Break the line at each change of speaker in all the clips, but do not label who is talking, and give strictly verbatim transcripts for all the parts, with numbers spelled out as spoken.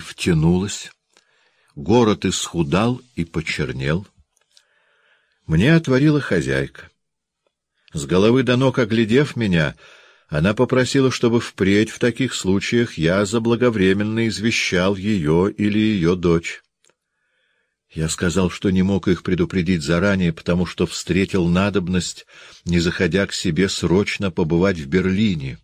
втянулась, город исхудал и почернел. Мне отворила хозяйка. С головы до ног оглядев меня, она попросила, чтобы впредь в таких случаях я заблаговременно извещал ее или ее дочь. Я сказал, что не мог их предупредить заранее, потому что встретил надобность, не заходя к себе, срочно побывать в Берлине.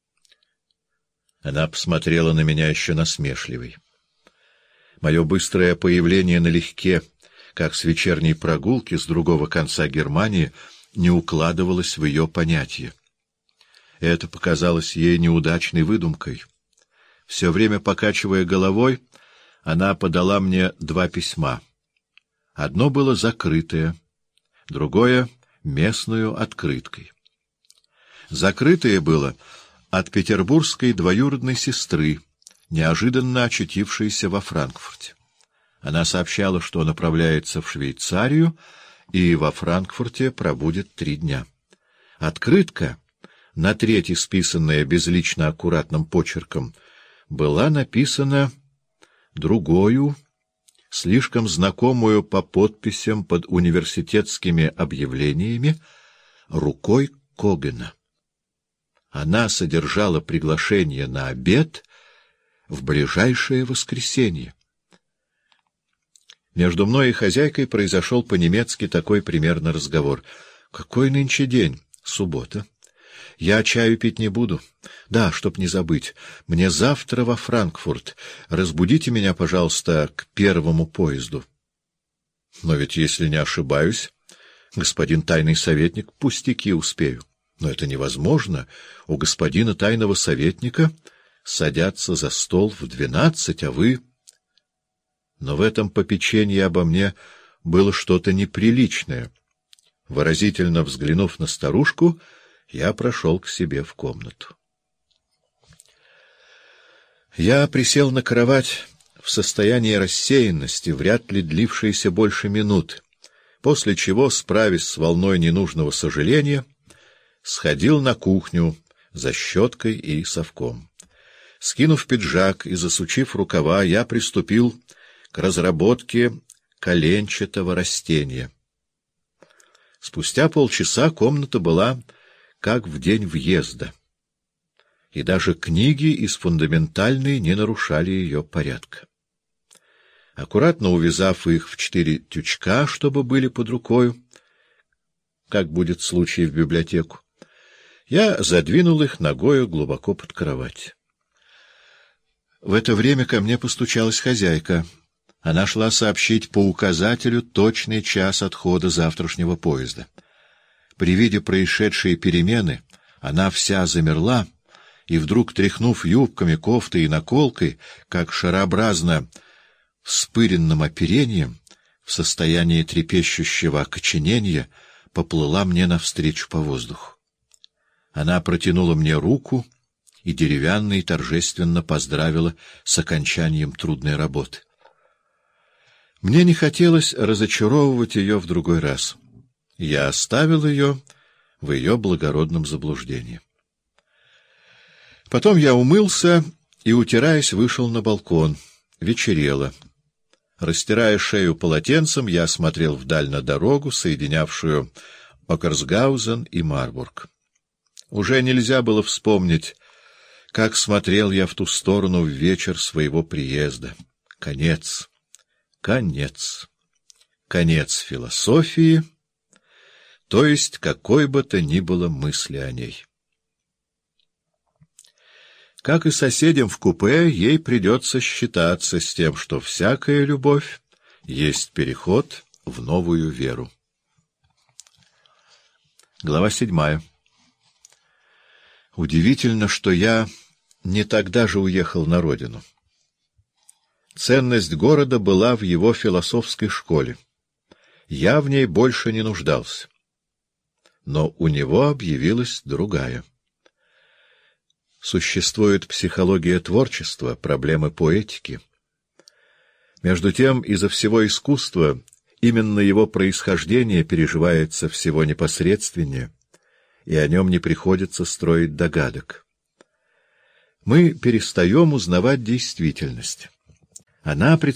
Она посмотрела на меня еще насмешливой. Мое быстрое появление налегке, как с вечерней прогулки с другого конца Германии, не укладывалось в ее понятие. Это показалось ей неудачной выдумкой. Все время покачивая головой, она подала мне два письма. Одно было закрытое, другое — местную открыткой. Закрытое было от петербургской двоюродной сестры, неожиданно очутившейся во Франкфурте. Она сообщала, что направляется в Швейцарию и во Франкфурте пробудет три дня. Открытка, на треть исписанная безлично аккуратным почерком, была написана другою, слишком знакомую по подписям под университетскими объявлениями, рукой Когена. Она содержала приглашение на обед в ближайшее воскресенье. Между мной и хозяйкой произошел по-немецки такой примерно разговор. «Какой нынче день? Суббота. Я чаю пить не буду. Да, чтоб не забыть. Мне завтра во Франкфурт. Разбудите меня, пожалуйста, к первому поезду». Но ведь, если не ошибаюсь, господин тайный советник, пустяки успею. Но это невозможно. У господина тайного советника садятся за стол в двенадцать, а вы... Но в этом попечении обо мне было что-то неприличное. Выразительно взглянув на старушку, я прошел к себе в комнату. Я присел на кровать в состоянии рассеянности, вряд ли длившейся больше минут, после чего, справясь с волной ненужного сожаления, сходил на кухню за щеткой и совком. Скинув пиджак и засучив рукава, я приступил к разработке коленчатого растения. Спустя полчаса комната была как в день въезда, и даже книги из фундаментальной не нарушали ее порядка. Аккуратно увязав их в четыре тючка, чтобы были под рукою, как будет случай в библиотеку, я задвинул их ногою глубоко под кровать. В это время ко мне постучалась хозяйка. Она шла сообщить по указателю точный час отхода завтрашнего поезда. При виде происшедшей перемены она вся замерла, и вдруг, тряхнув юбками, кофтой и наколкой, как шарообразно вспыренным оперением, в состоянии трепещущего окоченения, поплыла мне навстречу по воздуху. Она протянула мне руку и деревянно и торжественно поздравила с окончанием трудной работы. Мне не хотелось разочаровывать ее в другой раз. Я оставил ее в ее благородном заблуждении. Потом я умылся и, утираясь, вышел на балкон. Вечерело. Растирая шею полотенцем, я смотрел вдаль на дорогу, соединявшую Окерсгаузен и Марбург. Уже нельзя было вспомнить, как смотрел я в ту сторону в вечер своего приезда. Конец. Конец. Конец философии, то есть какой бы то ни было мысли о ней. Как и соседям в купе, ей придется считаться с тем, что всякая любовь есть переход в новую веру. Глава седьмая. Удивительно, что я не тогда же уехал на родину. Ценность города была в его философской школе. Я в ней больше не нуждался. Но у него объявилась другая. Существует психология творчества, проблемы поэтики. Между тем, изо всего искусства именно его происхождение переживается всего непосредственнее, и о нем не приходится строить догадок. Мы перестаем узнавать действительность. Она